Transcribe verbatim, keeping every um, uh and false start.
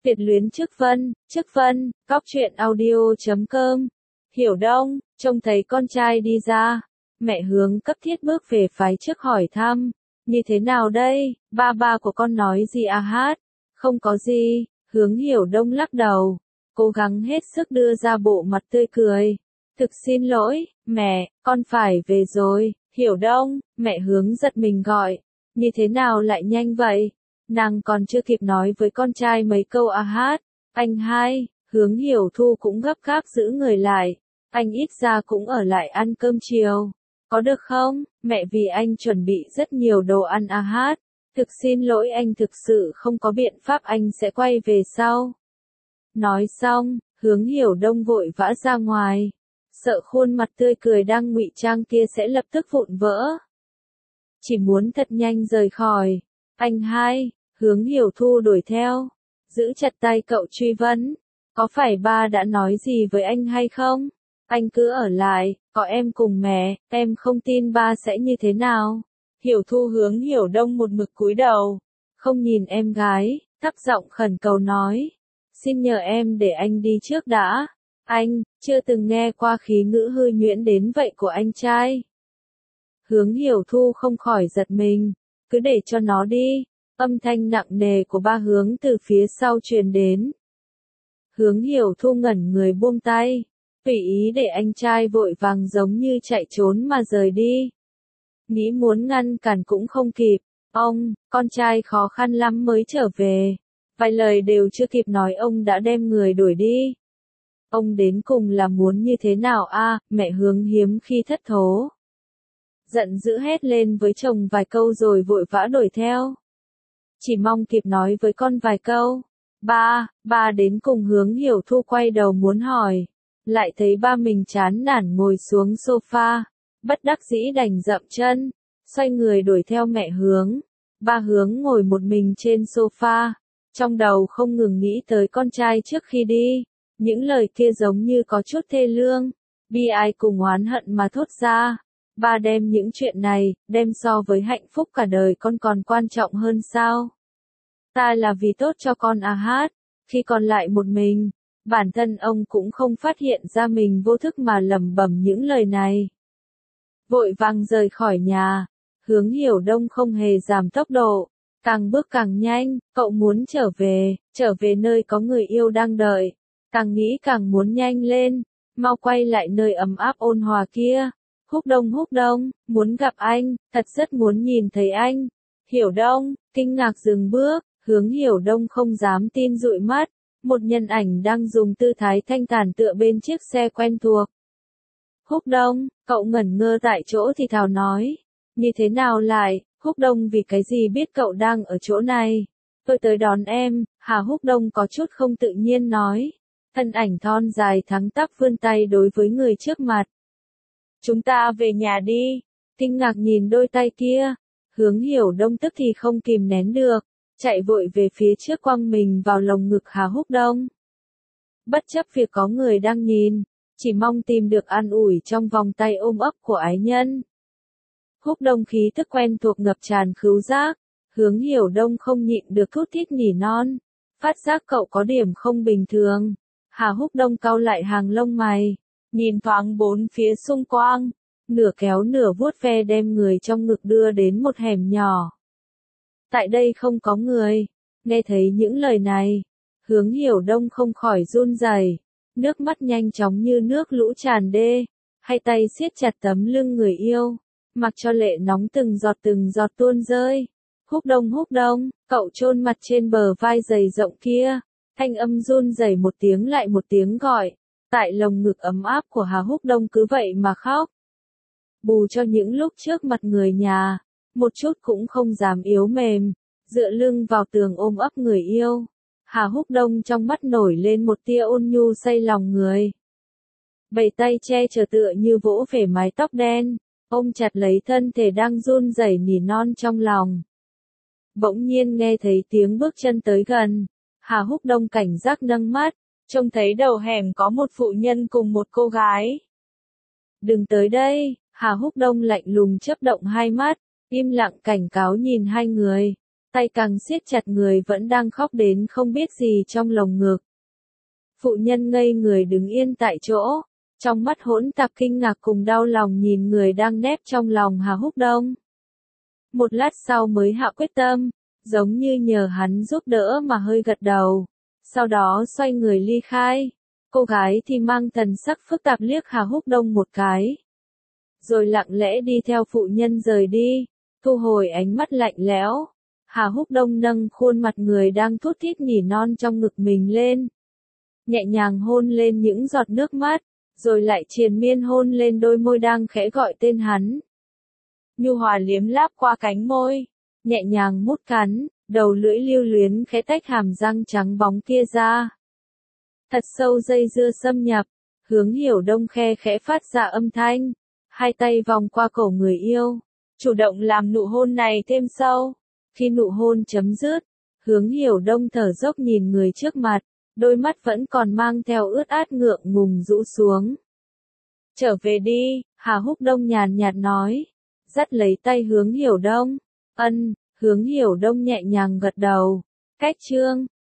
Biệt luyến chức Vân, chức Vân, cóc truyện audio chấm com. Hiểu Đông, trông thấy con trai đi ra. Mẹ Hướng cấp thiết bước về phái trước hỏi thăm. Như thế nào đây, ba ba của con nói gì à hát? Không có gì, Hướng Hiểu Đông lắc đầu. Cố gắng hết sức đưa ra bộ mặt tươi cười. Thực xin lỗi, mẹ, con phải về rồi. Hiểu Đông, mẹ Hướng giật mình gọi. Như thế nào lại nhanh vậy? Nàng còn chưa kịp nói với con trai mấy câu à hát. Anh hai, Hướng Hiểu Thu cũng gấp gáp giữ người lại. Anh ít ra cũng ở lại ăn cơm chiều. Có được không, mẹ, vì anh chuẩn bị rất nhiều đồ ăn à hát. Thực xin lỗi, anh thực sự không có biện pháp, anh sẽ quay về sau. Nói xong, Hướng Hiểu Đông vội vã ra ngoài. Sợ khuôn mặt tươi cười đang ngụy trang kia sẽ lập tức vụn vỡ. Chỉ muốn thật nhanh rời khỏi. Anh hai, Hướng Hiểu Thu đuổi theo. Giữ chặt tay cậu truy vấn. Có phải ba đã nói gì với anh hay không? Anh cứ ở lại, có em cùng mẹ, em không tin ba sẽ như thế nào. Hiểu Thu Hướng Hiểu Đông một mực cúi đầu. Không nhìn em gái, thấp giọng khẩn cầu nói. Xin nhờ em để anh đi trước đã. Anh, chưa từng nghe qua khí ngữ hư nhuyễn đến vậy của anh trai. Hướng Hiểu Thu không khỏi giật mình. Cứ để cho nó đi. Âm thanh nặng nề của ba Hướng từ phía sau truyền đến. Hướng Hiểu Thu ngẩn người buông tay. Tùy ý để anh trai vội vàng giống như chạy trốn mà rời đi. Nghĩ muốn ngăn cản cũng không kịp. Ông, con trai khó khăn lắm mới trở về. Vài lời đều chưa kịp nói ông đã đem người đuổi đi. Ông đến cùng là muốn như thế nào a? À, mẹ Hướng hiếm khi thất thố. Giận dữ hét lên với chồng vài câu rồi vội vã đuổi theo. Chỉ mong kịp nói với con vài câu. Ba, ba đến cùng. Hướng Hiểu Thu quay đầu muốn hỏi. Lại thấy ba mình chán nản ngồi xuống sofa. Bất đắc dĩ đành dậm chân. Xoay người đuổi theo mẹ Hướng. Ba Hướng ngồi một mình trên sofa. Trong đầu không ngừng nghĩ tới con trai trước khi đi. Những lời kia giống như có chút thê lương. Bi ai cùng oán hận mà thốt ra. Ba đem những chuyện này, đem so với hạnh phúc cả đời con còn quan trọng hơn sao? Ta là vì tốt cho con à hát. Khi còn lại một mình, bản thân ông cũng không phát hiện ra mình vô thức mà lẩm bẩm những lời này. Vội vàng rời khỏi nhà, Hướng Hiểu Đông không hề giảm tốc độ, càng bước càng nhanh. Cậu muốn trở về, trở về nơi có người yêu đang đợi. Càng nghĩ càng muốn nhanh lên, mau quay lại nơi ấm áp ôn hòa kia. Húc Đông, Húc Đông, muốn gặp anh, thật rất muốn nhìn thấy anh. Hiểu Đông, kinh ngạc dừng bước, Hướng Hiểu Đông không dám tin dụi mắt. Một nhân ảnh đang dùng tư thái thanh thản tựa bên chiếc xe quen thuộc. Húc Đông, cậu ngẩn ngơ tại chỗ thì thào nói. Như thế nào lại, Húc Đông, vì cái gì biết cậu đang ở chỗ này? Tôi tới đón em. Hà Húc Đông có chút không tự nhiên nói. Thân ảnh thon dài thẳng tắp vươn tay đối với người trước mặt. Chúng ta về nhà đi. Kinh ngạc nhìn đôi tay kia. Hướng Hiểu Đông tức thì không kìm nén được. Chạy vội về phía trước quăng mình vào lồng ngực Hà Húc Đông. Bất chấp việc có người đang nhìn, chỉ mong tìm được an ủi trong vòng tay ôm ấp của ái nhân. Húc Đông khí tức quen thuộc ngập tràn khứu giác. Hướng Hiểu Đông không nhịn được thút thít nỉ non. Phát giác cậu có điểm không bình thường. Hà Húc Đông cau lại hàng lông mày. Nhìn thoáng bốn phía xung quanh. Nửa kéo nửa vuốt ve đem người trong ngực đưa đến một hẻm nhỏ. Tại đây không có người. Nghe thấy những lời này, Hướng Hiểu Đông không khỏi run rẩy. Nước mắt nhanh chóng như nước lũ tràn đê. Hai tay siết chặt tấm lưng người yêu. Mặc cho lệ nóng từng giọt từng giọt tuôn rơi. Húc Đông, Húc Đông, cậu chôn mặt trên bờ vai dày rộng kia. Thanh âm run rẩy một tiếng lại một tiếng gọi. Tại lồng ngực ấm áp của Hà Húc Đông cứ vậy mà khóc. Bù cho những lúc trước mặt người nhà, một chút cũng không dám yếu mềm, dựa lưng vào tường ôm ấp người yêu. Hà Húc Đông trong mắt nổi lên một tia ôn nhu say lòng người. Bảy tay che chở tựa như vỗ về mái tóc đen, ôm chặt lấy thân thể đang run rẩy nỉ non trong lòng. Bỗng nhiên nghe thấy tiếng bước chân tới gần, Hà Húc Đông cảnh giác nâng mắt, trông thấy đầu hẻm có một phụ nhân cùng một cô gái. Đừng tới đây, Hà Húc Đông lạnh lùng chớp động hai mắt, im lặng cảnh cáo nhìn hai người. tay càng siết chặt người vẫn đang khóc đến không biết gì trong lồng ngực. Phụ nhân ngây người đứng yên tại chỗ, trong mắt hỗn tạp kinh ngạc cùng đau lòng nhìn người đang nép trong lòng Hà Húc Đông. Một lát sau mới hạ quyết tâm, giống như nhờ hắn giúp đỡ mà hơi gật đầu, sau đó xoay người ly khai. Cô gái thì mang thần sắc phức tạp liếc Hà Húc Đông một cái, rồi lặng lẽ đi theo phụ nhân rời đi, thu hồi ánh mắt lạnh lẽo. Hà Húc Đông nâng khuôn mặt người đang thút thít nỉ non trong ngực mình lên, nhẹ nhàng hôn lên những giọt nước mắt, rồi lại triền miên hôn lên đôi môi đang khẽ gọi tên hắn. Nhu hòa liếm láp qua cánh môi, nhẹ nhàng mút cắn, đầu lưỡi lưu luyến khẽ tách hàm răng trắng bóng kia ra. Thật sâu dây dưa xâm nhập, Hướng Hiểu Đông khe khẽ phát ra âm thanh, hai tay vòng qua cổ người yêu, chủ động làm nụ hôn này thêm sâu. Khi nụ hôn chấm dứt, Hướng Hiểu Đông thở dốc nhìn người trước mặt, đôi mắt vẫn còn mang theo ướt át ngượng ngùng rũ xuống. Trở về đi, Hà Húc Đông nhàn nhạt nói, dắt lấy tay Hướng Hiểu Đông. Ân, Hướng Hiểu Đông nhẹ nhàng gật đầu. Cách chương